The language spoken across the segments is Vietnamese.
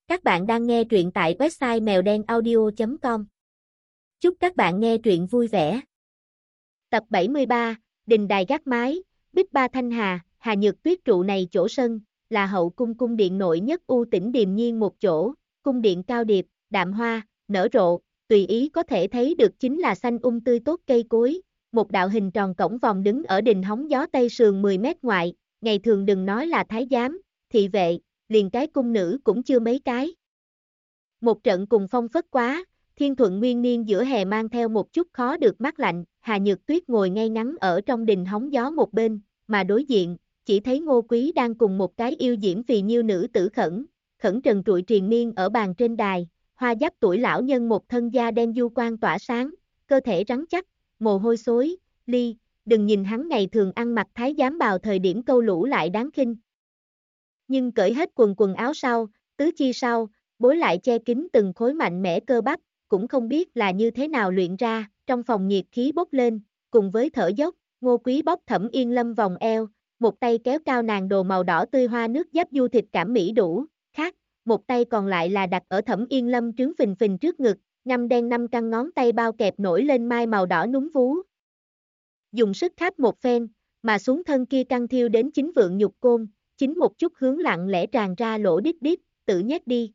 Các bạn đang nghe truyện tại website mèo đen audio.com. Chúc các bạn nghe truyện vui vẻ. Tập 73, Đình đài gác mái, Bích Ba Thanh Hà, Hà Nhược Tuyết trụ này chỗ sân, là hậu cung cung điện nội nhất u tĩnh điềm nhiên một chỗ, cung điện cao điệp, đạm hoa, nở rộ, tùy ý có thể thấy được chính là xanh tươi tốt cây cối, một đạo hình tròn cổng vòm đứng ở đình hóng gió tây sườn 10 mét ngoại, ngày thường đừng nói là thái giám, thị vệ, liền cái cung nữ cũng chưa mấy cái. Một trận cùng phong phất quá, thiên thuận nguyên niên giữa hè mang theo một chút khó được mát lạnh, Hà Nhược Tuyết ngồi ngay ngắn ở trong đình hóng gió một bên, mà đối diện, chỉ thấy Ngô Quý đang cùng một cái yêu diễm phì nhiêu nữ tử khẩn trần trụi triền miên ở bàn trên đài, hoa giáp tuổi lão nhân một thân da đen du quang tỏa sáng, cơ thể rắn chắc, mồ hôi xối, đừng nhìn hắn ngày thường ăn mặc thái giám bào thời điểm câu lũ lại đáng khinh. Nhưng cởi hết quần áo sau, tứ chi sau, bối lại che kín từng khối mạnh mẽ cơ bắp, cũng không biết là như thế nào luyện ra, trong phòng nhiệt khí bốc lên, cùng với thở dốc, Ngô Quý bóp Thẩm Yên Lâm vòng eo, một tay kéo cao nàng đồ màu đỏ tươi hoa nước giáp du thịt cảm mỹ đủ, khác, một tay còn lại là đặt ở Thẩm Yên Lâm trứng phình phình trước ngực, ngăm đen 5 căn ngón tay bao kẹp nổi lên mai màu đỏ núm vú. Dùng sức tháp một phen, mà xuống thân kia căng thiêu đến chính vượng nhục côn, chính một chút hướng lặng lẽ tràn ra lỗ đít đít, tự nhét đi,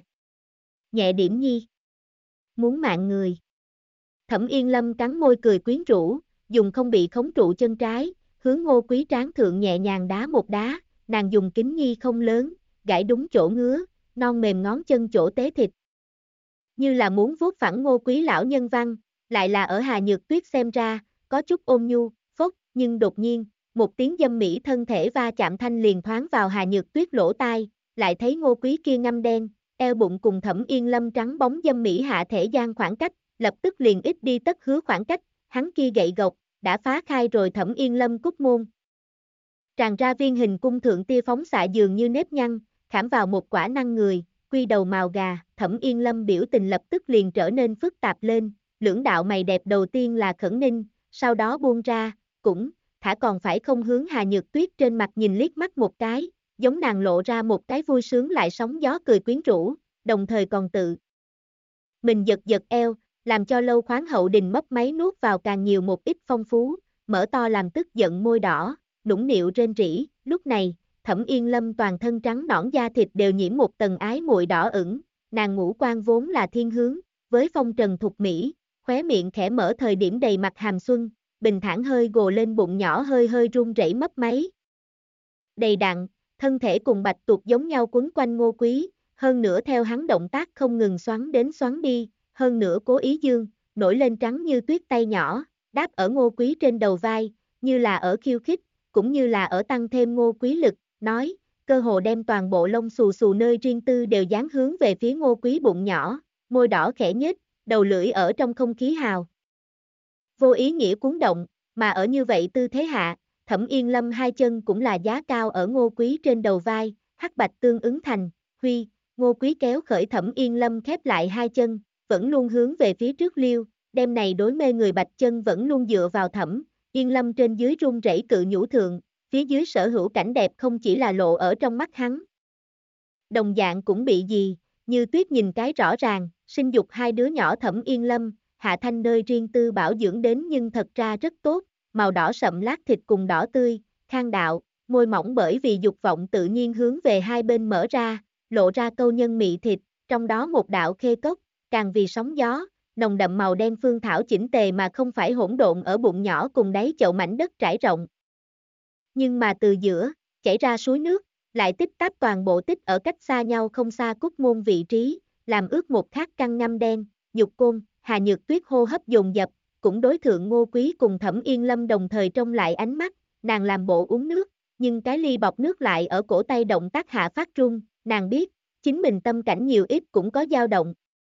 nhẹ điểm nhi. Muốn mạng người. Thẩm Yên Lâm cắn môi cười quyến rũ, dùng không bị khống trụ chân trái, hướng Ngô Quý trán thượng nhẹ nhàng đá một đá, nàng dùng kính nhi không lớn, gãi đúng chỗ ngứa, non mềm ngón chân chỗ tế thịt. Như là muốn vuốt phẳng Ngô Quý lão nhân văn, lại là ở Hà Nhược Tuyết xem ra, có chút ôn nhu, phốc, nhưng đột nhiên, một tiếng dâm mỹ thân thể va chạm thanh liền thoáng vào Hà Nhược Tuyết lỗ tai, lại thấy Ngô Quý kia ngăm đen, eo bụng cùng Thẩm Yên Lâm trắng bóng dâm mỹ hạ thể gian khoảng cách, lập tức liền ít đi tất hứa khoảng cách, hắn kia gậy gộc, đã phá khai rồi Thẩm Yên Lâm cúc môn. Tràn ra viên hình cung thượng tia phóng xạ dường như nếp nhăn, khảm vào một quả năng người, quy đầu màu gà, Thẩm Yên Lâm biểu tình lập tức liền trở nên phức tạp lên, lưỡng đạo mày đẹp đầu tiên là khẩn ninh, sau đó buông ra, cũng, thả còn phải không hướng Hà Nhược Tuyết trên mặt nhìn liếc mắt một cái, giống nàng lộ ra một cái vui sướng lại sóng gió cười quyến rũ, đồng thời còn tự mình giật giật eo, làm cho lâu khoáng hậu đình mấp máy nuốt vào càng nhiều một ít phong phú, mở to làm tức giận môi đỏ, nũng nịu rên rỉ, lúc này, Thẩm Yên Lâm toàn thân trắng nõn da thịt đều nhiễm một tầng ái muội đỏ ửng, nàng ngũ quan vốn là thiên hướng, với phong trần thục mỹ, khóe miệng khẽ mở thời điểm đầy mặt hàm xuân, bình thản hơi gồ lên bụng nhỏ hơi hơi run rẩy mấp máy. Đầy đặn, thân thể cùng bạch tuộc giống nhau quấn quanh Ngô Quý, hơn nữa theo hắn động tác không ngừng xoắn đến xoắn đi, hơn nữa cố ý dương, nổi lên trắng như tuyết tay nhỏ, đáp ở Ngô Quý trên đầu vai, như là ở khiêu khích, cũng như là ở tăng thêm Ngô Quý lực, nói, cơ hồ đem toàn bộ lông xù xù nơi riêng tư đều dán hướng về phía Ngô Quý bụng nhỏ, môi đỏ khẽ nhếch, đầu lưỡi ở trong không khí hào. Vô ý nghĩa cuốn động, mà ở như vậy tư thế hạ, Thẩm Yên Lâm hai chân cũng là giá cao ở Ngô Quý trên đầu vai, hắc bạch tương ứng thành, Ngô Quý kéo khởi Thẩm Yên Lâm khép lại hai chân, vẫn luôn hướng về phía trước liêu, đêm này đối mê người bạch chân vẫn luôn dựa vào Thẩm Yên Lâm trên dưới run rẩy cự nhũ thượng, phía dưới sở hữu cảnh đẹp không chỉ là lộ ở trong mắt hắn. Đồng dạng cũng bị gì, như tuyết nhìn cái rõ ràng, sinh dục hai đứa nhỏ Thẩm Yên Lâm, hạ thanh nơi riêng tư bảo dưỡng đến nhưng thật ra rất tốt, màu đỏ sậm lát thịt cùng đỏ tươi, khang đạo, môi mỏng bởi vì dục vọng tự nhiên hướng về hai bên mở ra, lộ ra câu nhân mị thịt, trong đó một đạo khê cốc, càng vì sóng gió, nồng đậm màu đen phương thảo chỉnh tề mà không phải hỗn độn ở bụng nhỏ cùng đáy chậu mảnh đất trải rộng. Nhưng mà từ giữa, chảy ra suối nước, lại tích táp toàn bộ tích ở cách xa nhau không xa cúc môn vị trí, làm ướt một khát căng ngăm đen, nhục côn, Hà Nhược Tuyết hô hấp dồn dập, cũng đối thượng Ngô Quý cùng Thẩm Yên Lâm đồng thời trông lại ánh mắt, nàng làm bộ uống nước, nhưng cái ly bọc nước lại ở cổ tay động tác hạ phát run, nàng biết, chính mình tâm cảnh nhiều ít cũng có dao động.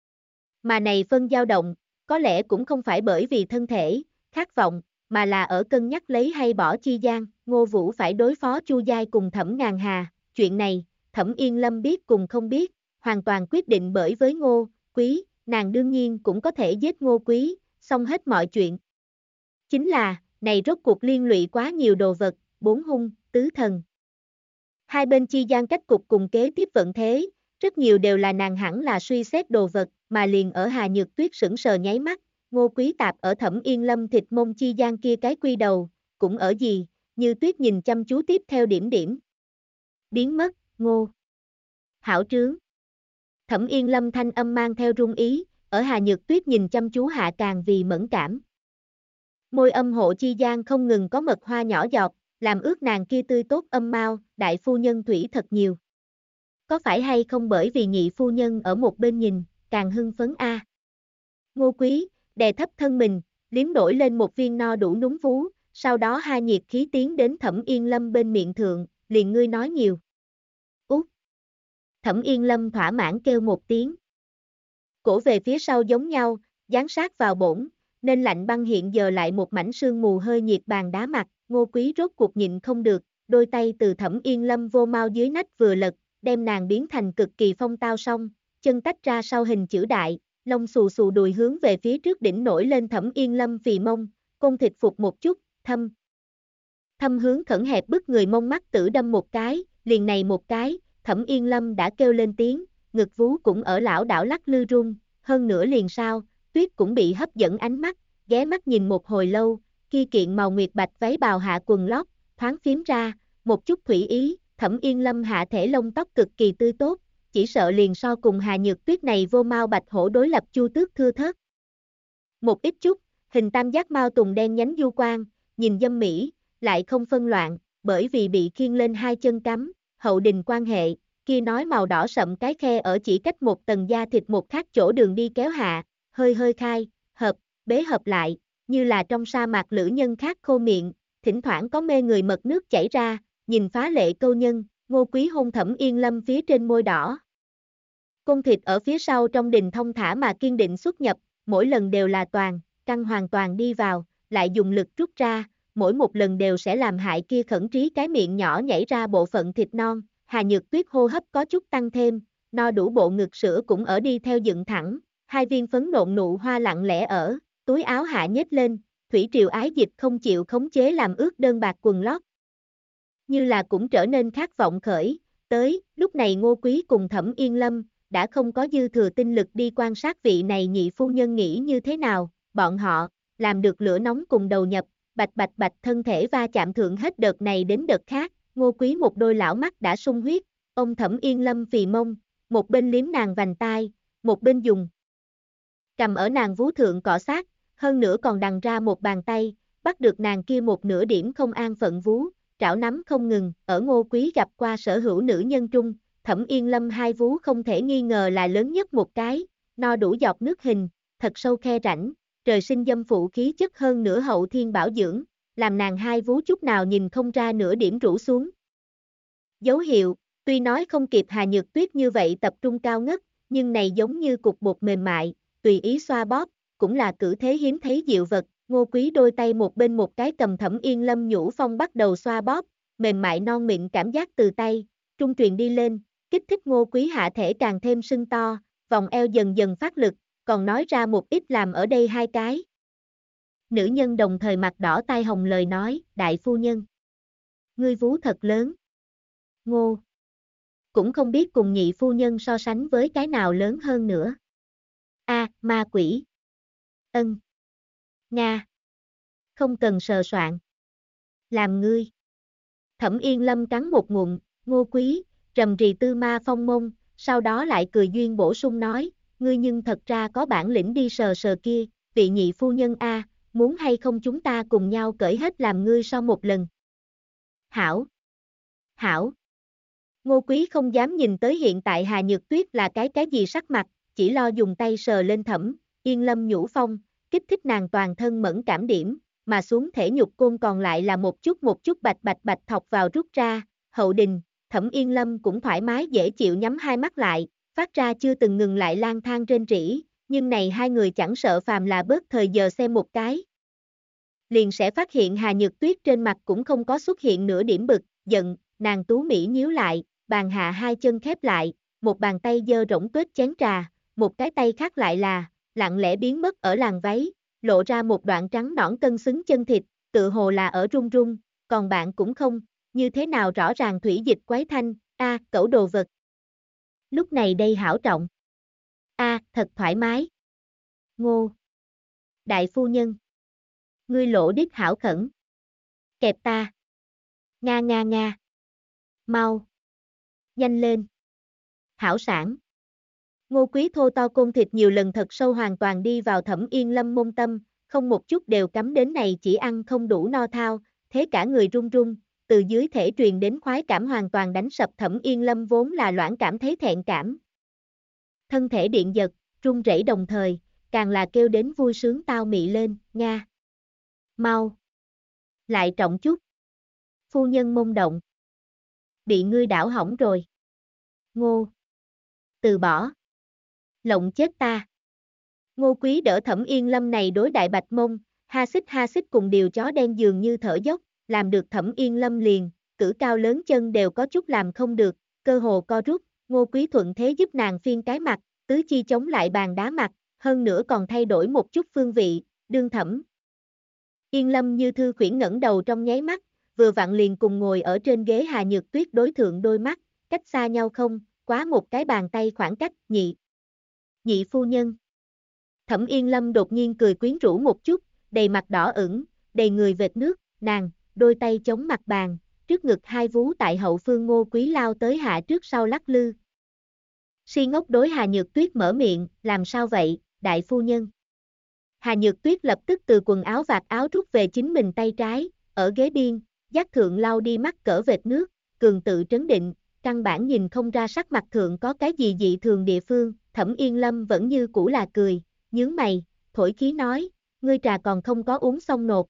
Mà này phân dao động, có lẽ cũng không phải bởi vì thân thể, khát vọng, mà là ở cân nhắc lấy hay bỏ chi gian, Ngô Vũ phải đối phó Chu Giai cùng Thẩm Ngàn Hà, chuyện này, Thẩm Yên Lâm biết cùng không biết, hoàn toàn quyết định bởi với Ngô Quý, nàng đương nhiên cũng có thể giết Ngô Quý, xong hết mọi chuyện. Chính là, này rốt cuộc liên lụy quá nhiều đồ vật, bốn hung, tứ thần. Hai bên chi gian cách cục cùng kế tiếp vận thế, rất nhiều đều là nàng hẳn là suy xét đồ vật, mà liền ở Hà Nhược Tuyết sững sờ nháy mắt, Ngô Quý tạp ở Thẩm Yên Lâm thịt mông chi gian kia cái quy đầu, cũng ở gì, Như Tuyết nhìn chăm chú tiếp theo điểm điểm. Biến mất, Ngô. Hảo trướng. Thẩm Yên Lâm thanh âm mang theo run ý, ở Hà Nhược Tuyết nhìn chăm chú hạ càng vì mẫn cảm. Môi âm hộ chi gian không ngừng có mật hoa nhỏ giọt, làm ướt nàng kia tươi tốt âm mau, đại phu nhân thủy thật nhiều. Có phải hay không bởi vì nhị phu nhân ở một bên nhìn, càng hưng phấn a. Ngô Quý, đè thấp thân mình, liếm đổi lên một viên no đủ núm vú, sau đó hai nhiệt khí tiến đến Thẩm Yên Lâm bên miệng thượng, liền ngươi nói nhiều. Út. Thẩm Yên Lâm thỏa mãn kêu một tiếng. Cổ về phía sau giống nhau, dán sát vào bổn, nên lạnh băng hiện giờ lại một mảnh sương mù hơi nhiệt bàn đá mặt, Ngô Quý rốt cuộc nhịn không được, đôi tay từ Thẩm Yên Lâm vô mau dưới nách vừa lật, đem nàng biến thành cực kỳ phong tao song, chân tách ra sau hình chữ đại, lông xù xù đùi hướng về phía trước đỉnh nổi lên Thẩm Yên Lâm phì mông, côn thịt phục một chút, thâm hướng khẩn hẹp bức người mông mắt tử đâm một cái, liền này một cái, Thẩm Yên Lâm đã kêu lên tiếng, ngực vú cũng ở lão đảo lắc lư rung, hơn nữa liền sau, Tuyết cũng bị hấp dẫn ánh mắt, ghé mắt nhìn một hồi lâu, kia kiện màu nguyệt bạch váy bào hạ quần lót, thoáng phím ra, một chút thủy ý, Thẩm Yên Lâm hạ thể lông tóc cực kỳ tươi tốt, chỉ sợ liền so cùng Hà Nhược Tuyết này vô mau bạch hổ đối lập chu tước thưa thớt. Một ít chút, hình tam giác mao tùng đen nhánh du quang, nhìn dâm mỹ, lại không phân loạn, bởi vì bị khiêng lên hai chân cắm, hậu đình quan hệ, kia nói màu đỏ sậm cái khe ở chỉ cách một tầng da thịt một khác chỗ đường đi kéo hạ, hơi hơi khai, bế hợp lại, như là trong sa mạc lữ nhân khác khô miệng, thỉnh thoảng có mê người mật nước chảy ra, nhìn phá lệ câu nhân, Ngô Quý hôn Thẩm Yên Lâm phía trên môi đỏ. Côn thịt ở phía sau trong đình thông thả mà kiên định xuất nhập, mỗi lần đều là căng hoàn toàn đi vào, lại dùng lực rút ra, mỗi một lần đều sẽ làm hại kia khẩn trí cái miệng nhỏ nhảy ra bộ phận thịt non, Hà Nhược Tuyết hô hấp có chút tăng thêm, no đủ bộ ngực sữa cũng ở đi theo dựng thẳng, hai viên phấn nộn nụ hoa lặng lẽ ở, túi áo hạ nhếch lên, thủy triều ái dịch không chịu khống chế làm ướt đơn bạc quần lót. Như là cũng trở nên khát vọng khởi, tới, lúc này Ngô Quý cùng Thẩm Yên Lâm, đã không có dư thừa tinh lực đi quan sát vị này nhị phu nhân nghĩ như thế nào, bọn họ, làm được lửa nóng cùng đầu nhập, bạch thân thể va chạm thượng hết đợt này đến đợt khác, Ngô Quý một đôi lão mắt đã sung huyết, ông Thẩm Yên Lâm phì mông, một bên liếm nàng vành tai, một bên dùng cầm ở nàng vú thượng cọ sát, hơn nữa còn đằng ra một bàn tay, bắt được nàng kia một nửa điểm không an phận vú, trảo nắm không ngừng, ở Ngô Quý gặp qua sở hữu nữ nhân trung, Thẩm Yên Lâm hai vú không thể nghi ngờ là lớn nhất một cái, no đủ giọt nước hình, thật sâu khe rãnh, trời sinh dâm phụ khí chất hơn nửa hậu thiên bảo dưỡng, làm nàng hai vú chút nào nhìn không ra nửa điểm rũ xuống. Dấu hiệu, tuy nói không kịp Hà Nhược Tuyết như vậy tập trung cao ngất, nhưng này giống như cục bột mềm mại, tùy ý xoa bóp, cũng là cử thế hiếm thấy diệu vật, Ngô Quý đôi tay một bên một cái cầm Thẩm Yên Lâm nhũ phong bắt đầu xoa bóp, mềm mại non mịn cảm giác từ tay, trung truyền đi lên, kích thích Ngô Quý hạ thể càng thêm sưng to, vòng eo dần dần phát lực, còn nói ra một ít làm ở đây hai cái. Nữ nhân đồng thời mặt đỏ tai hồng lời nói, đại phu nhân. Ngươi vú thật lớn. Ngô. Cũng không biết cùng nhị phu nhân so sánh với cái nào lớn hơn nữa. A, ma quỷ. Ân. Nga. Không cần sờ soạn. Làm ngươi. Thẩm Yên Lâm cắn một ngụm, Ngô Quý, rầm rì tư ma phong mông, sau đó lại cười duyên bổ sung nói, ngươi nhưng thật ra có bản lĩnh đi sờ sờ kia, vị nhị phu nhân A, muốn hay không chúng ta cùng nhau cởi hết làm ngươi so một lần. Hảo. Hảo. Ngô Quý không dám nhìn tới hiện tại Hà Nhược Tuyết là cái gì sắc mặt, chỉ lo dùng tay sờ lên Thẩm Yên Lâm nhũ phong, kích thích nàng toàn thân mẫn cảm điểm, mà xuống thể nhục côn còn lại là một chút bạch thọc vào rút ra, hậu đình, Thẩm Yên Lâm cũng thoải mái dễ chịu nhắm hai mắt lại, phát ra chưa từng ngừng lại lang thang rên rỉ, nhưng này hai người chẳng sợ phàm là bớt thời giờ xem một cái. Liền sẽ phát hiện Hà Nhược Tuyết trên mặt cũng không có xuất hiện nửa điểm bực, giận, nàng tú mỹ nhíu lại, bàn hạ hai chân khép lại, một bàn tay giơ rỗng tuếch chén trà, một cái tay khác lại là, lặng lẽ biến mất ở làn váy, lộ ra một đoạn trắng nõn cân xứng chân thịt, tự hồ là ở run run, còn bạn cũng không, như thế nào rõ ràng thủy dịch quấy thanh, cẩu đồ vật. Lúc này đây hảo trọng. Thật thoải mái. Ngô. Đại phu nhân. Ngươi lỗ đít hảo khẩn. Kẹp ta. Nga nga nga. Mau. Nhanh lên. Hảo sản. Ngô Quý thô to côn thịt nhiều lần thật sâu hoàn toàn đi vào Thẩm Yên Lâm môn tâm, không một chút đều cắm đến này chỉ ăn không đủ no thao, thế cả người run run, từ dưới thể truyền đến khoái cảm hoàn toàn đánh sập Thẩm Yên Lâm vốn là loãng cảm thấy thẹn cảm. Thân thể điện giật, run rẩy đồng thời, càng là kêu đến vui sướng tao mị lên, Nga. Mau. Lại trọng chút. Phu nhân mông động. Bị ngươi đảo hỏng rồi. Ngô. Từ bỏ. Lộng chết ta. Ngô Quý đỡ Thẩm Yên Lâm này đối đại bạch mông, ha xích cùng điều chó đen dường như thở dốc, làm được Thẩm Yên Lâm liền, cử cao lớn chân đều có chút làm không được, cơ hồ co rút, Ngô Quý thuận thế giúp nàng phiên cái mặt, tứ chi chống lại bàn đá mặt, hơn nữa còn thay đổi một chút phương vị, đương Thẩm Yên Lâm như thư khuyển ngẩng đầu trong nháy mắt, vừa vặn liền cùng ngồi ở trên ghế Hà Nhược Tuyết đối thượng đôi mắt, cách xa nhau không, quá một cái bàn tay khoảng cách, nhị phu nhân. Thẩm Yên Lâm đột nhiên cười quyến rũ một chút, đầy mặt đỏ ửng, đầy người vệt nước, nàng, đôi tay chống mặt bàn, trước ngực hai vú tại hậu phương Ngô Quý lao tới hạ trước sau lắc lư. Si ngốc đối Hà Nhược Tuyết mở miệng, làm sao vậy, đại phu nhân. Hà Nhược Tuyết lập tức từ quần áo vạt áo rút về chính mình tay trái, ở ghế biên, giác thượng lau đi mắt cỡ vệt nước, cường tự trấn định, căn bản nhìn không ra sắc mặt thượng có cái gì dị thường địa phương, Thẩm Yên Lâm vẫn như cũ là cười, nhướng mày, thổi khí nói, ngươi trà còn không có uống xong nột.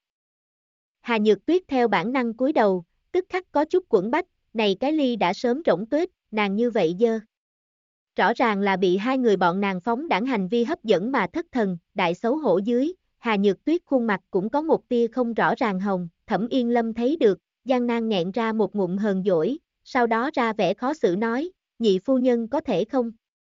Hà Nhược Tuyết theo bản năng cúi đầu, tức khắc có chút quẫn bách, này cái ly đã sớm rỗng tuếch, nàng như vậy dơ. Rõ ràng là bị hai người bọn nàng phóng đãng hành vi hấp dẫn mà thất thần, đại xấu hổ dưới, Hà Nhược Tuyết khuôn mặt cũng có một tia không rõ ràng hồng, Thẩm Yên Lâm thấy được, gian nan nghẹn ra một ngụm hờn dỗi, sau đó ra vẻ khó xử nói, nhị phu nhân có thể không?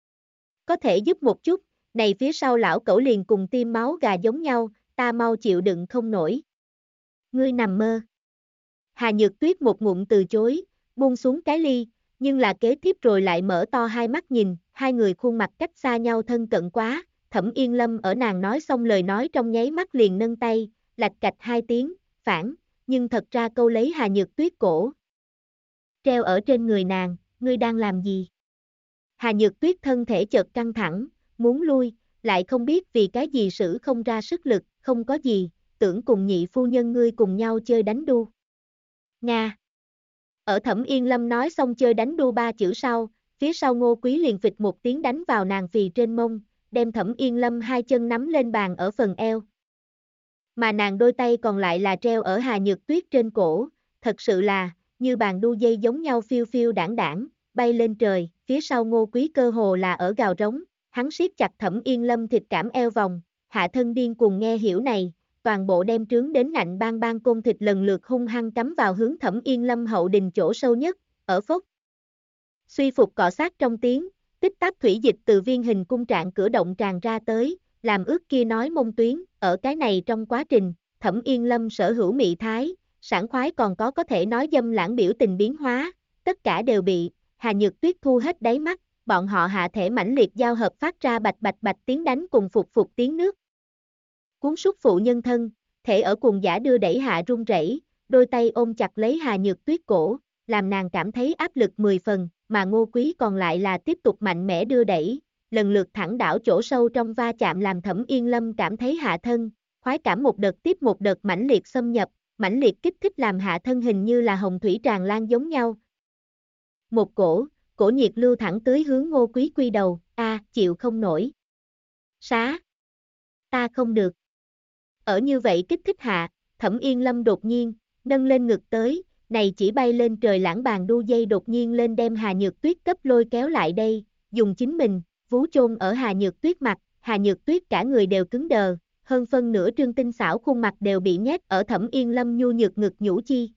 Có thể giúp một chút, này phía sau lão cẩu liền cùng tim máu gà giống nhau, ta mau chịu đựng không nổi. Ngươi nằm mơ. Hà Nhược Tuyết một ngụm từ chối, buông xuống cái ly, nhưng là kế tiếp rồi lại mở to hai mắt nhìn, hai người khuôn mặt cách xa nhau thân cận quá, Thẩm Yên Lâm ở nàng nói xong lời nói trong nháy mắt liền nâng tay, lạch cạch hai tiếng, phản, nhưng thật ra câu lấy Hà Nhược Tuyết cổ. Treo ở trên người nàng, ngươi đang làm gì? Hà Nhược Tuyết thân thể chợt căng thẳng, muốn lui, lại không biết vì cái gì sử không ra sức lực, không có gì, tưởng cùng nhị phu nhân ngươi cùng nhau chơi đánh đu. Nga. Ở Thẩm Yên Lâm nói xong chơi đánh đu ba chữ sau, phía sau Ngô Quý liền phịch một tiếng đánh vào nàng phì trên mông, đem Thẩm Yên Lâm hai chân nắm lên bàn ở phần eo. Mà nàng đôi tay còn lại là treo ở Hà Nhược Tuyết trên cổ, thật sự là, như bàn đu dây giống nhau phiêu phiêu đảng đảng, bay lên trời, phía sau Ngô Quý cơ hồ là ở gào rống, hắn siết chặt Thẩm Yên Lâm thịt cảm eo vòng, hạ thân điên cùng nghe hiểu này, toàn bộ đem trướng đến ngạnh bang bang côn thịt lần lượt hung hăng cắm vào hướng Thẩm Yên Lâm hậu đình chỗ sâu nhất, ở phốc. Suy phục cọ sát trong tiếng, tích tắc thủy dịch từ viên hình cung trạng cửa động tràn ra tới, làm ướt kia nói mông tuyến, ở cái này trong quá trình, Thẩm Yên Lâm sở hữu mị thái, sảng khoái còn có thể nói dâm lãng biểu tình biến hóa, tất cả đều bị Hà Nhược Tuyết thu hết đáy mắt, bọn họ hạ thể mãnh liệt giao hợp phát ra bạch bạch bạch tiếng đánh cùng phục tiếng nước. Cuốn sút phụ nhân thân, thể ở cuồng giả đưa đẩy hạ run rẩy, đôi tay ôm chặt lấy Hà Nhược Tuyết cổ, làm nàng cảm thấy áp lực 10 phần, mà Ngô Quý còn lại là tiếp tục mạnh mẽ đưa đẩy, lần lượt thẳng đảo chỗ sâu trong va chạm làm Thẩm Yên Lâm cảm thấy hạ thân, khoái cảm một đợt tiếp một đợt mãnh liệt xâm nhập, mãnh liệt kích thích làm hạ thân hình như là hồng thủy tràn lan giống nhau. Một cổ nhiệt lưu thẳng tới hướng Ngô Quý quy đầu, chịu không nổi. Xá. Ta không được. Ở như vậy kích thích hạ, Thẩm Yên Lâm đột nhiên, nâng lên ngực tới, này chỉ bay lên trời lãng bàn đu dây đột nhiên lên đem Hà Nhược Tuyết cấp lôi kéo lại đây, dùng chính mình, vú chôn ở Hà Nhược Tuyết mặt, Hà Nhược Tuyết cả người đều cứng đờ, hơn phân nửa trương tinh xảo khuôn mặt đều bị nhét ở Thẩm Yên Lâm nhu nhược ngực nhũ chi.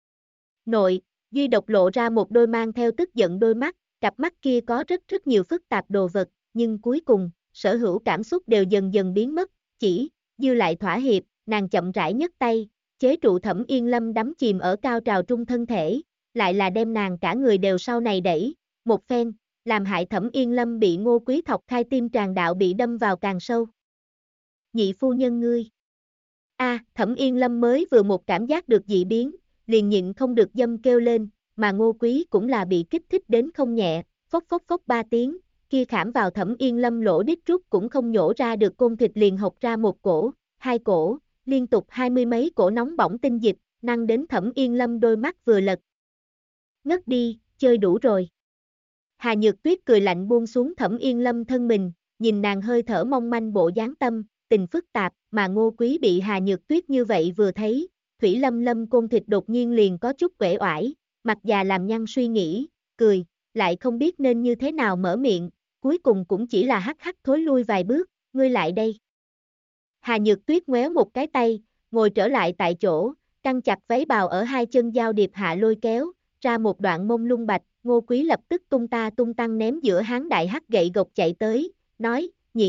Nội, duy độc lộ ra một đôi mang theo tức giận đôi mắt, cặp mắt kia có rất nhiều phức tạp đồ vật, nhưng cuối cùng, sở hữu cảm xúc đều dần dần biến mất, chỉ, dư lại thỏa hiệp, nàng chậm rãi nhấc tay, chế trụ Thẩm Yên Lâm đắm chìm ở cao trào trung thân thể, lại là đem nàng cả người đều sau này đẩy, một phen, làm hại Thẩm Yên Lâm bị Ngô Quý thọc khai tim tràn đạo bị đâm vào càng sâu. Nhị phu nhân ngươi. Thẩm Yên Lâm mới vừa một cảm giác được dị biến, liền nhịn không được dâm kêu lên, mà Ngô Quý cũng là bị kích thích đến không nhẹ, phốc phốc phốc 3 tiếng, kia khảm vào Thẩm Yên Lâm lỗ đít rút cũng không nhổ ra được côn thịt liền hộc ra một cổ, hai cổ, liên tục 20 mấy cổ nóng bỏng tinh dịch, năng đến Thẩm Yên Lâm đôi mắt vừa lật. Ngất đi, chơi đủ rồi. Hà Nhược Tuyết cười lạnh buông xuống Thẩm Yên Lâm thân mình, nhìn nàng hơi thở mong manh bộ dáng tâm, tình phức tạp, mà Ngô Quý bị Hà Nhược Tuyết như vậy vừa thấy, Thủy Lâm Lâm côn thịt đột nhiên liền có chút uể oải, mặt già làm nhăn suy nghĩ, cười, lại không biết nên như thế nào mở miệng, cuối cùng cũng chỉ là hắc hắc thối lui vài bước, ngươi lại đây. Hà Nhược Tuyết ngoéo một cái tay, ngồi trở lại tại chỗ, căng chặt váy bào ở hai chân giao điệp hạ lôi kéo, ra một đoạn mông lung bạch, Ngô Quý lập tức tung ta tung tăng ném giữa hán đại hắc gậy gộc chạy tới, nói,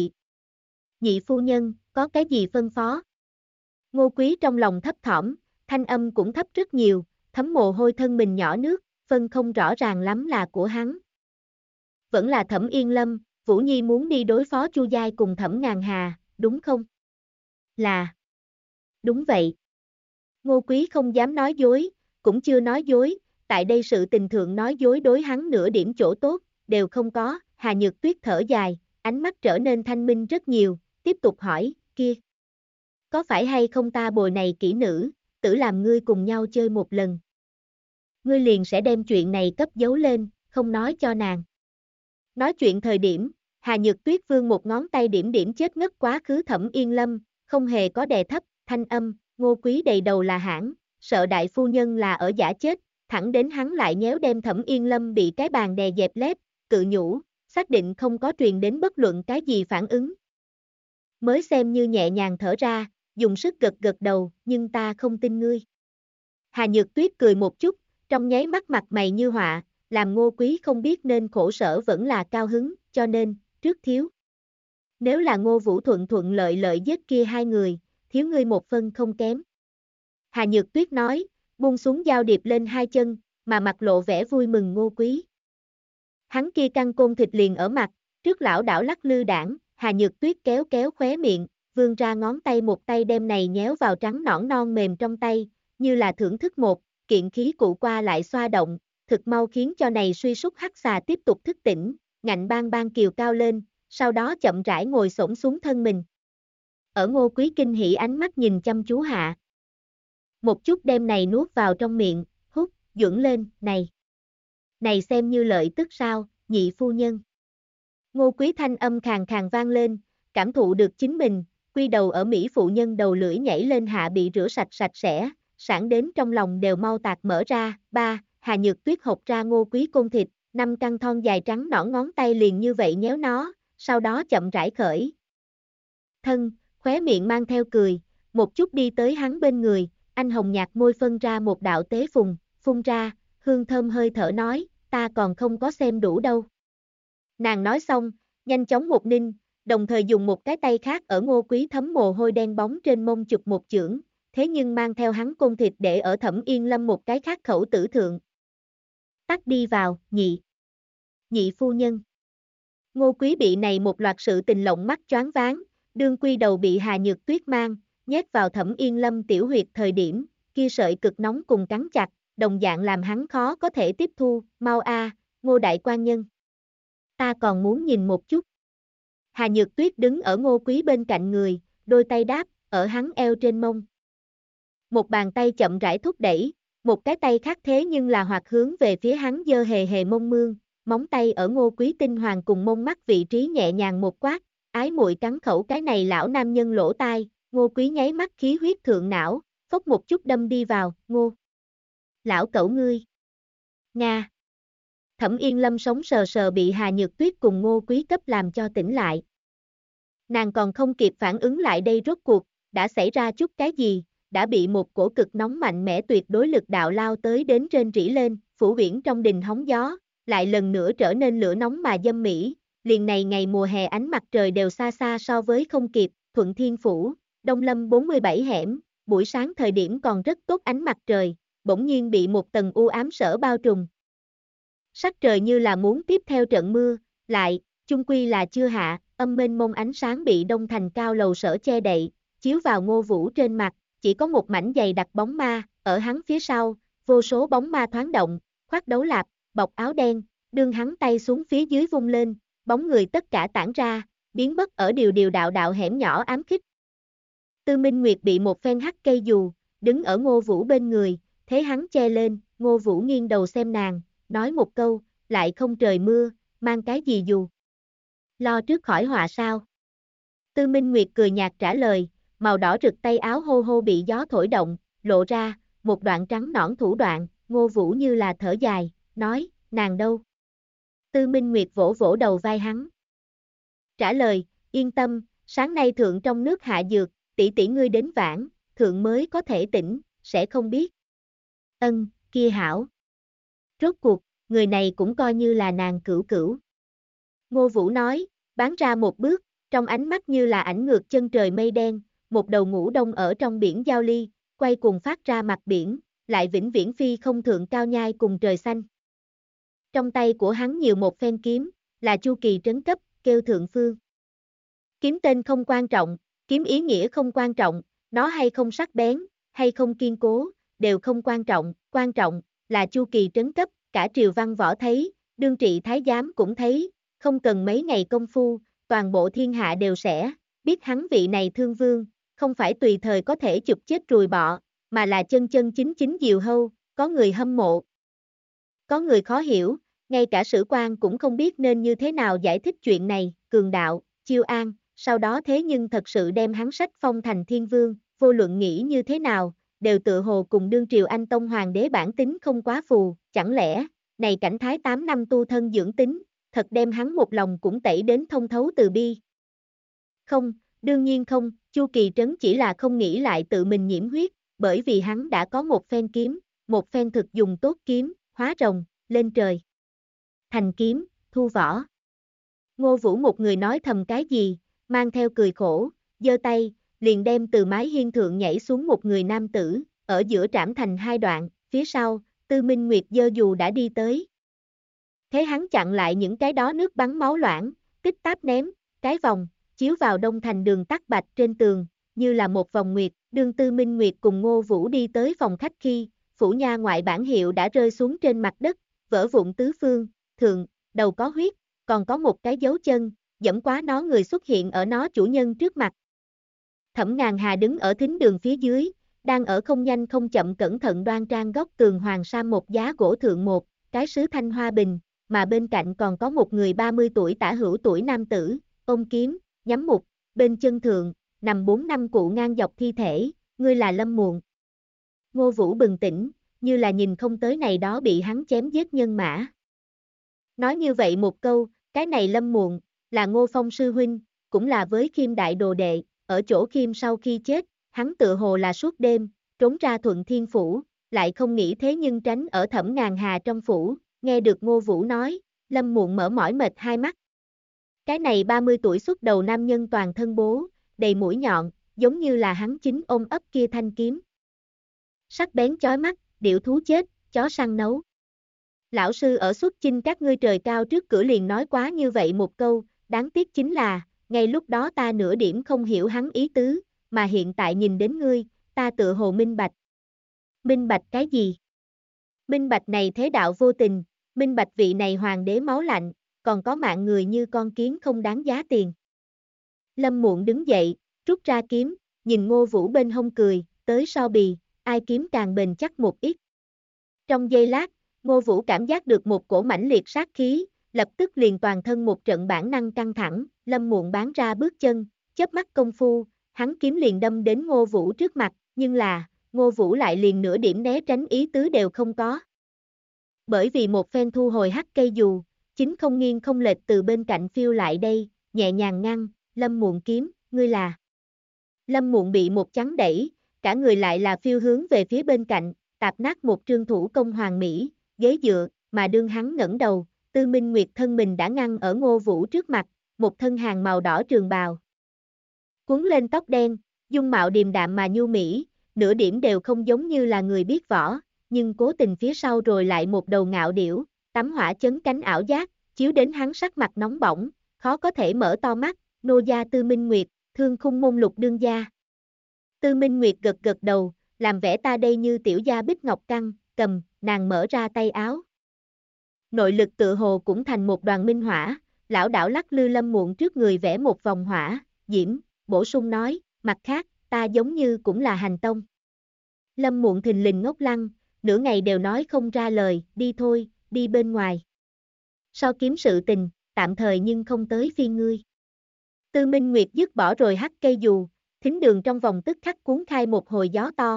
nhị phu nhân, có cái gì phân phó? Ngô Quý trong lòng thấp thỏm, thanh âm cũng thấp rất nhiều, thấm mồ hôi thân mình nhỏ nước, phân không rõ ràng lắm là của hắn. Vẫn là Thẩm Yên Lâm, Vũ Nhi muốn đi đối phó Chu Giai cùng Thẩm Ngàn Hà, đúng không? Là. Đúng vậy. Ngô Quý không dám nói dối, cũng chưa nói dối, tại đây sự tình thượng nói dối đối hắn nửa điểm chỗ tốt, đều không có, Hà Nhược Tuyết thở dài, ánh mắt trở nên thanh minh rất nhiều, tiếp tục hỏi, kia. Có phải hay không ta bồi này kỹ nữ, tử làm ngươi cùng nhau chơi một lần. Ngươi liền sẽ đem chuyện này cấp giấu lên, không nói cho nàng. Nói chuyện thời điểm, Hà Nhược Tuyết vương một ngón tay điểm điểm chết ngất quá khứ Thẩm Yên Lâm, không hề có đè thấp, thanh âm, Ngô Quý đầy đầu là hãn, sợ đại phu nhân là ở giả chết, thẳng đến hắn lại nhéo đem Thẩm Yên Lâm bị cái bàn đè dẹp lép, cự nhủ, xác định không có truyền đến bất luận cái gì phản ứng. Mới xem như nhẹ nhàng thở ra, dùng sức gật gật đầu, nhưng ta không tin ngươi. Hà Nhược Tuyết cười một chút, trong nháy mắt mặt mày như họa, làm Ngô Quý không biết nên khổ sở vẫn là cao hứng, cho nên, trước thiếu. Nếu là Ngô Vũ thuận thuận lợi lợi giết kia hai người, thiếu ngươi một phân không kém. Hà Nhược Tuyết nói, buông xuống giao điệp lên hai chân, mà mặt lộ vẻ vui mừng Ngô Quý. Hắn kia căng côn thịt liền ở mặt, trước lão đảo lắc lư đảng, Hà Nhược Tuyết kéo kéo khóe miệng, vươn ra ngón tay một tay đem này nhéo vào trắng nõn non mềm trong tay, như là thưởng thức một, kiện khí cụ qua lại xoa động, thực mau khiến cho này suy sút hắc xà tiếp tục thức tỉnh, ngạnh bang bang kiều cao lên, sau đó chậm rãi ngồi xổm xuống thân mình. Ở Ngô Quý kinh hỉ ánh mắt nhìn chăm chú hạ. Một chút đem này nuốt vào trong miệng, hút, dưỡng lên, này xem như lợi tức sao, nhị phu nhân. Ngô Quý thanh âm khàn khàn vang lên, cảm thụ được chính mình, quy đầu ở Mỹ phụ nhân đầu lưỡi nhảy lên hạ bị rửa sạch sạch sẽ, sẵn đến trong lòng đều mau tạc mở ra, Hà Nhược Tuyết hộc ra Ngô Quý côn thịt, 5 căn thon dài trắng nõn ngón tay liền như vậy nhéo nó, sau đó chậm rãi khởi. Thân, khóe miệng mang theo cười, một chút đi tới hắn bên người, anh hồng nhạt môi phân ra một đạo tế phùng, phun ra, hương thơm hơi thở nói, ta còn không có xem đủ đâu. Nàng nói xong, nhanh chóng một ninh, đồng thời dùng một cái tay khác ở Ngô Quý thấm mồ hôi đen bóng trên mông chụp một chưởng, thế nhưng mang theo hắn côn thịt để ở Thẩm Yên Lâm một cái khác khẩu tử thượng. Tắt đi vào, nhị phu nhân. Ngô Quý bị này một loạt sự tình lộng mắt choáng váng, đương quy đầu bị Hà Nhược Tuyết mang, nhét vào Thẩm Yên Lâm tiểu huyệt thời điểm, kia sợi cực nóng cùng cắn chặt, đồng dạng làm hắn khó có thể tiếp thu, mau Ngô đại quan nhân. Ta còn muốn nhìn một chút. Hà Nhược Tuyết đứng ở Ngô Quý bên cạnh người, đôi tay đáp, ở hắn eo trên mông. Một bàn tay chậm rãi thúc đẩy, một cái tay khác thế nhưng là hoạt hướng về phía hắn dơ hề hề mông mương, móng tay ở Ngô Quý tinh hoàng cùng mông mắt vị trí nhẹ nhàng một quát, ái muội cắn khẩu cái này lão nam nhân lỗ tai, Ngô Quý nháy mắt khí huyết thượng não, phốc một chút đâm đi vào, Ngô. Lão cẩu ngươi. Nga. Thẩm Yên Lâm sống sờ sờ bị Hà Nhược Tuyết cùng Ngô Quý cấp làm cho tỉnh lại. Nàng còn không kịp phản ứng lại đây rốt cuộc, đã xảy ra chút cái gì, đã bị một cổ cực nóng mạnh mẽ tuyệt đối lực đạo lao tới đến trên rỉ lên, phủ biển trong đình hóng gió, lại lần nữa trở nên lửa nóng mà dâm mỹ, liền này ngày mùa hè ánh mặt trời đều xa xa so với không kịp, Thuận Thiên Phủ, Đông Lâm 47 hẻm, buổi sáng thời điểm còn rất tốt ánh mặt trời, bỗng nhiên bị một tầng u ám sở bao trùm. sắc trời như là muốn tiếp theo trận mưa, lại, chung quy là chưa hạ, âm mênh mông ánh sáng bị đông thành cao lầu sở che đậy, chiếu vào Ngô Vũ trên mặt, chỉ có một mảnh dày đặc bóng ma, ở hắn phía sau, vô số bóng ma thoáng động, khoác đấu lạp, bọc áo đen, đương hắn tay xuống phía dưới vung lên, bóng người tất cả tản ra, biến mất ở điều điều đạo đạo hẻm nhỏ ám khích. Tư Minh Nguyệt bị một phen hắc cây dù, đứng ở Ngô Vũ bên người, thấy hắn che lên, Ngô Vũ nghiêng đầu xem nàng, nói một câu, lại không trời mưa, mang cái gì dù? Lo trước khỏi họa sao? Tư Minh Nguyệt cười nhạt trả lời, màu đỏ rực tay áo hô hô bị gió thổi động, lộ ra, một đoạn trắng nõn thủ đoạn, Ngô Vũ như là thở dài, nói, nàng đâu? Tư Minh Nguyệt vỗ vỗ đầu vai hắn. Trả lời, yên tâm, sáng nay thượng trong nước hạ dược, tỷ tỷ ngươi đến vãn, thượng mới có thể tỉnh, sẽ không biết. Ân, kia hảo. Rốt cuộc, người này cũng coi như là nàng cửu cửu. Ngô Vũ nói, bán ra một bước, trong ánh mắt như là ảnh ngược chân trời mây đen, một đầu ngũ đông ở trong biển giao ly, quay cùng phát ra mặt biển, lại vĩnh viễn phi không thượng cao nhai cùng trời xanh. Trong tay của hắn nhiều một phen kiếm, là chu kỳ trấn cấp, kêu thượng phương. Kiếm tên không quan trọng, kiếm ý nghĩa không quan trọng, nó hay không sắc bén, hay không kiên cố, đều không quan trọng là chu kỳ trấn cấp, cả triều văn võ thấy, đương trị thái giám cũng thấy, không cần mấy ngày công phu, toàn bộ thiên hạ đều sẽ biết hắn vị này thương vương, không phải tùy thời có thể chụp chết ruồi bọ, mà là chân chân chính chính diều hâu, có người hâm mộ, có người khó hiểu, ngay cả sử quan cũng không biết nên như thế nào giải thích chuyện này, Cường Đạo, Chiêu An, sau đó thế nhưng thật sự đem hắn sách phong thành thiên vương, vô luận nghĩ như thế nào, đều tự hồ cùng đương triều Anh Tông Hoàng đế bản tính không quá phù, chẳng lẽ, này cảnh thái 8 năm tu thân dưỡng tính, thật đem hắn một lòng cũng tẩy đến thông thấu từ bi. Không, đương nhiên không, Chu Kỳ Trấn chỉ là không nghĩ lại tự mình nhiễm huyết, bởi vì hắn đã có một phen kiếm, một phen thực dùng tốt kiếm, hóa rồng, lên trời. Thành kiếm, thu vỏ. Ngô Vũ một người nói thầm cái gì, mang theo cười khổ, giơ tay, liền đem từ mái hiên thượng nhảy xuống một người nam tử, ở giữa trảm thành hai đoạn, phía sau, Tư Minh Nguyệt giơ dù đã đi tới. Thế hắn chặn lại những cái đó nước bắn máu loãng, tích táp ném, cái vòng, chiếu vào đông thành đường tắc bạch trên tường, như là một vòng nguyệt, đương Tư Minh Nguyệt cùng Ngô Vũ đi tới phòng khách khi, phủ nha ngoại bản hiệu đã rơi xuống trên mặt đất, vỡ vụn tứ phương, thượng, đầu có huyết, còn có một cái dấu chân, dẫm quá nó người xuất hiện ở nó chủ nhân trước mặt. Thẩm Ngàn Hà đứng ở thính đường phía dưới, đang ở không nhanh không chậm cẩn thận đoan trang góc tường hoàng sa một giá gỗ thượng một, cái sứ thanh hoa bình, mà bên cạnh còn có một người 30 tuổi tả hữu tuổi nam tử, ôm kiếm, nhắm mục, bên chân thượng, nằm 4 năm cụ ngang dọc thi thể, ngươi là Lâm Muộn. Ngô Vũ bừng tỉnh, như là nhìn không tới này đó bị hắn chém giết nhân mã. Nói như vậy một câu, cái này Lâm Muộn, là Ngô Phong sư huynh, cũng là với Khiêm đại đồ đệ, ở chỗ Khiêm sau khi chết, hắn tự hồ là suốt đêm, trốn ra Thuận Thiên Phủ, lại không nghĩ thế nhưng tránh ở Thẩm Ngàn Hà trong phủ, nghe được Ngô Vũ nói, Lâm Muộn mở mỏi mệt hai mắt. Cái này 30 tuổi xuất đầu nam nhân toàn thân bố, đầy mũi nhọn, giống như là hắn chính ôm ấp kia thanh kiếm. Sắc bén chói mắt, điểu thú chết, chó săn nấu. Lão sư ở xuất chinh các ngươi trời cao trước cửa liền nói quá như vậy một câu, đáng tiếc chính là, ngay lúc đó ta nửa điểm không hiểu hắn ý tứ, mà hiện tại nhìn đến ngươi, ta tự hồ minh bạch. Minh bạch cái gì? Minh bạch này thế đạo vô tình, minh bạch vị này hoàng đế máu lạnh, còn có mạng người như con kiến không đáng giá tiền. Lâm Muộn đứng dậy, rút ra kiếm, nhìn Ngô Vũ bên hông cười, tới so bì, ai kiếm càng bền chắc một ít. Trong giây lát, Ngô Vũ cảm giác được một cổ mãnh liệt sát khí, lập tức liền toàn thân một trận bản năng căng thẳng, Lâm Muộn bán ra bước chân, chớp mắt công phu, hắn kiếm liền đâm đến Ngô Vũ trước mặt, nhưng là, Ngô Vũ lại liền nửa điểm né tránh ý tứ đều không có. Bởi vì một phen thu hồi hắc cây dù, chính không nghiêng không lệch từ bên cạnh phiêu lại đây, nhẹ nhàng ngăn, Lâm Muộn kiếm, ngươi là. Lâm Muộn bị một chắn đẩy, cả người lại là phiêu hướng về phía bên cạnh, tạp nát một trương thủ công hoàng mỹ, ghế dựa, mà đương hắn ngẩng đầu, Tư Minh Nguyệt thân mình đã ngăn ở Ngô Vũ trước mặt, một thân hàng màu đỏ trường bào. Cuốn lên tóc đen, dung mạo điềm đạm mà nhu mỹ, nửa điểm đều không giống như là người biết võ, nhưng cố tình phía sau rồi lại một đầu ngạo điểu, tắm hỏa chấn cánh ảo giác, chiếu đến hắn sắc mặt nóng bỏng, khó có thể mở to mắt, nô gia Tư Minh Nguyệt, Thương Khung môn Lục đương gia. Tư Minh Nguyệt gật gật đầu, làm vẻ ta đây như tiểu gia bích ngọc căng, cầm, nàng mở ra tay áo. Nội lực tự hồ cũng thành một đoàn minh hỏa, lão đảo lắc lư Lâm Muộn trước người vẽ một vòng hỏa, diễm, bổ sung nói, mặt khác, ta giống như cũng là hành tông. Lâm Muộn thình lình ngốc lăng, nửa ngày đều nói không ra lời, đi thôi, đi bên ngoài. So kiếm sự tình, tạm thời nhưng không tới phiên ngươi. Tư Minh Nguyệt dứt bỏ rồi hắt cây dù, thính đường trong vòng tức khắc cuốn khai một hồi gió to.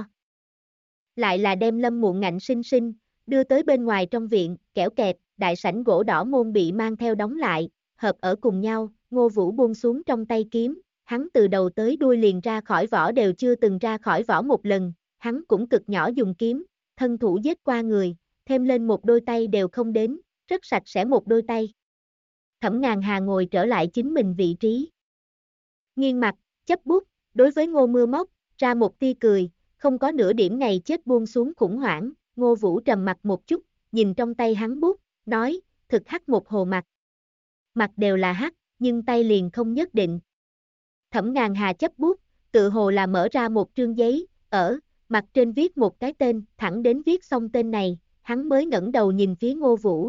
Lại là đem Lâm Muộn ngạnh sinh sinh, đưa tới bên ngoài trong viện, kẽo kẹt, đại sảnh gỗ đỏ môn bị mang theo đóng lại, hợp ở cùng nhau, Ngô Vũ buông xuống trong tay kiếm, hắn từ đầu tới đuôi liền ra khỏi vỏ đều chưa từng ra khỏi vỏ một lần, hắn cũng cực nhỏ dùng kiếm, thân thủ giết qua người, thêm lên một đôi tay đều không đến, rất sạch sẽ một đôi tay. Thẩm Ngàn Hà ngồi trở lại chính mình vị trí. Nghiêng mặt, chấp bút, đối với Ngô Mưa Móc, ra một tia cười, không có nửa điểm ngày chết buông xuống khủng hoảng, Ngô Vũ trầm mặt một chút, nhìn trong tay hắn bút, nói, thực hắc một hồ mặt. Mặt đều là hắc, nhưng tay liền không nhất định. Thẩm Ngàn Hà chấp bút, tự hồ là mở ra một trương giấy, ở mặt trên viết một cái tên, thẳng đến viết xong tên này, hắn mới ngẩng đầu nhìn phía Ngô Vũ.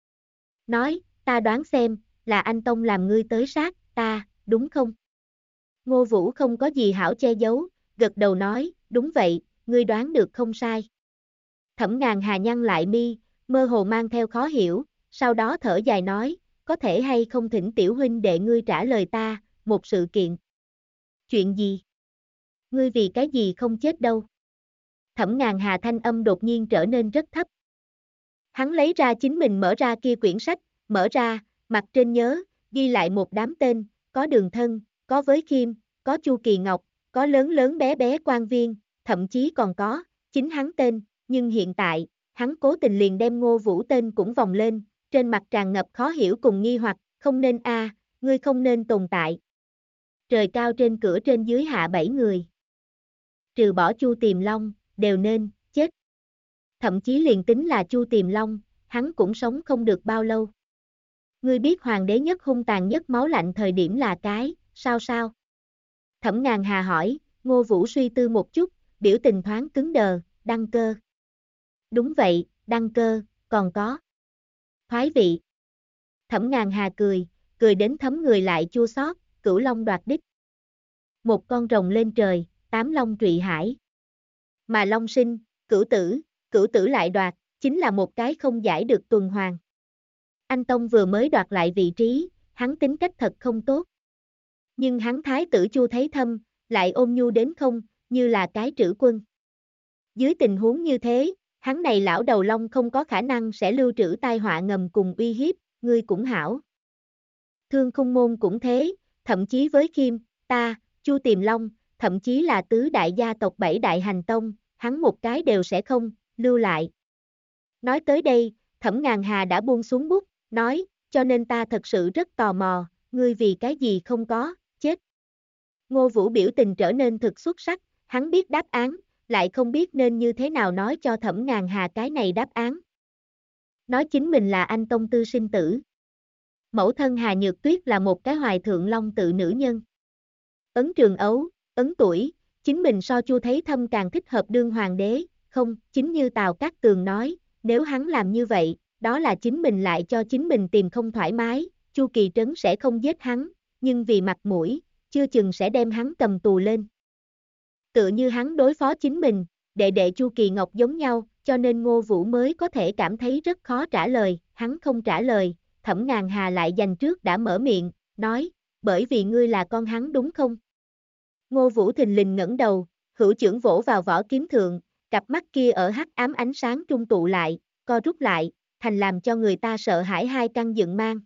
Nói, ta đoán xem, là anh Tông làm ngươi tới sát, ta, đúng không? Ngô Vũ không có gì hảo che giấu, gật đầu nói, đúng vậy, ngươi đoán được không sai. Thẩm Ngàn Hà nhăn lại mi, mơ hồ mang theo khó hiểu, sau đó thở dài nói, có thể hay không thỉnh tiểu huynh đệ ngươi trả lời ta, một sự kiện. Chuyện gì? Ngươi vì cái gì không chết đâu? Thẩm Ngàn Hà thanh âm đột nhiên trở nên rất thấp. Hắn lấy ra chính mình mở ra kia quyển sách, mở ra, mặt trên nhớ, ghi lại một đám tên, có Đường Thân, có Với Khiêm, có Chu Kỳ Ngọc, có lớn lớn bé bé quan viên, thậm chí còn có chính hắn tên, nhưng hiện tại, hắn cố tình liền đem Ngô Vũ tên cũng vòng lên, trên mặt tràn ngập khó hiểu cùng nghi hoặc, không nên ngươi không nên tồn tại. Trời cao trên cửa trên dưới hạ 7 người. Trừ bỏ Chu Tiềm Long, đều nên chết. Thậm chí liền tính là Chu Tiềm Long, hắn cũng sống không được bao lâu. Ngươi biết hoàng đế nhất hung tàn nhất máu lạnh thời điểm là cái, sao? Thẩm Ngàn Hà hỏi, Ngô Vũ suy tư một chút, biểu tình thoáng cứng đờ, Đăng Cơ. Đúng vậy, Đăng Cơ, còn có Thoái vị. Thẩm Ngàn Hà cười đến thấm người lại chua xót, Cửu Long đoạt đích. Một con rồng lên trời, 8 long trụy hải. Mà long sinh, cửu tử lại đoạt, chính là một cái không giải được tuần hoàn. Anh Tông vừa mới đoạt lại vị trí, hắn tính cách thật không tốt. Nhưng hắn thái tử Chu thấy thâm, lại ôn nhu đến không, như là cái trữ quân. Dưới tình huống như thế, hắn này lão đầu long không có khả năng sẽ lưu trữ tai họa ngầm cùng uy hiếp, ngươi cũng hảo. Thương Khung môn cũng thế, thậm chí với Khiêm, ta, Chu Tiềm Long, thậm chí là tứ đại gia tộc 7 đại hành tông, hắn một cái đều sẽ không lưu lại. Nói tới đây, Thẩm Ngàn Hà đã buông xuống bút, nói, cho nên ta thật sự rất tò mò, ngươi vì cái gì không có chết. Ngô Vũ biểu tình trở nên thực xuất sắc, hắn biết đáp án, lại không biết nên như thế nào nói cho Thẩm Ngàn Hà cái này đáp án. Nói chính mình là anh tông tư sinh tử. Mẫu thân Hà Nhược Tuyết là một cái hoài thượng long tự nữ nhân. Ấn Trường Ấu, ấn tuổi, chính mình so Chu thấy thâm càng thích hợp đương hoàng đế, không, chính như Tào Cát Tường nói, nếu hắn làm như vậy, đó là chính mình lại cho chính mình tìm không thoải mái, Chu Kỳ Trấn sẽ không giết hắn, nhưng vì mặt mũi, chưa chừng sẽ đem hắn cầm tù lên. Tựa như hắn đối phó chính mình, đệ đệ Chu Kỳ Ngọc giống nhau, cho nên Ngô Vũ mới có thể cảm thấy rất khó trả lời, hắn không trả lời, Thẩm Ngàn Hà lại dành trước đã mở miệng, nói, bởi vì ngươi là con hắn đúng không? Ngô Vũ thình lình ngẩng đầu, hữu chưởng vỗ vào vỏ kiếm thượng, cặp mắt kia ở hắc ám ánh sáng trung tụ lại, co rút lại, thành làm cho người ta sợ hãi hai căn dựng mang.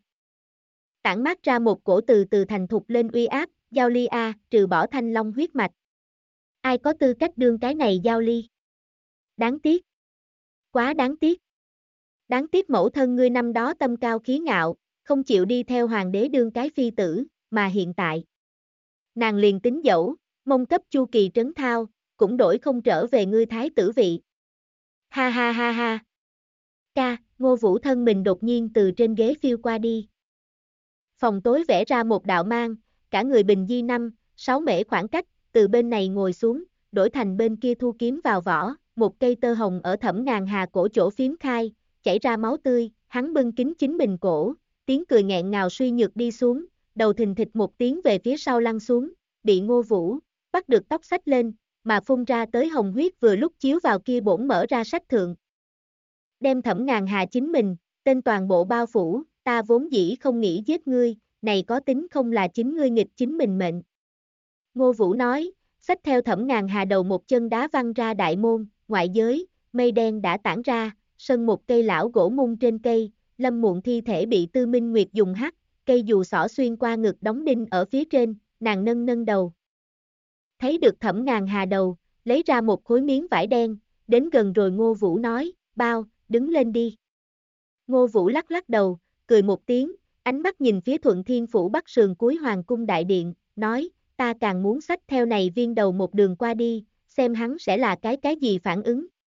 Tản mát ra một cổ từ từ thành thục lên uy áp, Giao Ly trừ bỏ thanh long huyết mạch. Ai có tư cách đương cái này Giao Ly? Đáng tiếc. Quá đáng tiếc. Đáng tiếc mẫu thân ngươi năm đó tâm cao khí ngạo, không chịu đi theo hoàng đế đương cái phi tử, mà hiện tại. Nàng liền tính dẫu, mong cấp Chu Kỳ Trấn thao, cũng đổi không trở về ngươi thái tử vị. Ha ha ha ha. Ngô Vũ thân mình đột nhiên từ trên ghế phiêu qua đi. Phòng tối vẽ ra một đạo mang, cả người bình di 5-6 mễ khoảng cách, từ bên này ngồi xuống, đổi thành bên kia thu kiếm vào vỏ, một cây tơ hồng ở Thẩm Ngàn Hà cổ chỗ phím khai, chảy ra máu tươi, hắn bưng kín chính mình cổ, tiếng cười nghẹn ngào suy nhược đi xuống, đầu thình thịch một tiếng về phía sau lăn xuống, bị Ngô Vũ bắt được tóc xách lên, mà phun ra tới hồng huyết vừa lúc chiếu vào kia bổn mở ra sách thượng. Đem Thẩm Ngàn Hà chính mình, tên toàn bộ bao phủ, ta vốn dĩ không nghĩ giết ngươi, này có tính không là chính ngươi nghịch chính mình mệnh. Ngô Vũ nói, xách theo Thẩm Ngàn Hà đầu một chân đá văng ra đại môn, ngoại giới, mây đen đã tản ra, sân một cây lão gỗ mung trên cây, Lâm Muộn thi thể bị Tư Minh Nguyệt dùng cây dù xỏ xuyên qua ngực đóng đinh ở phía trên, nàng nâng nâng đầu. Thấy được Thẩm Ngàn Hà đầu, lấy ra một khối miếng vải đen, đến gần rồi Ngô Vũ nói, bao, đứng lên đi. Ngô Vũ lắc lắc đầu, cười một tiếng, ánh mắt nhìn phía Thuận Thiên Phủ bắc sườn cuối Hoàng cung đại điện, nói, ta càng muốn xách theo này viên đầu một đường qua đi, xem hắn sẽ là cái gì phản ứng.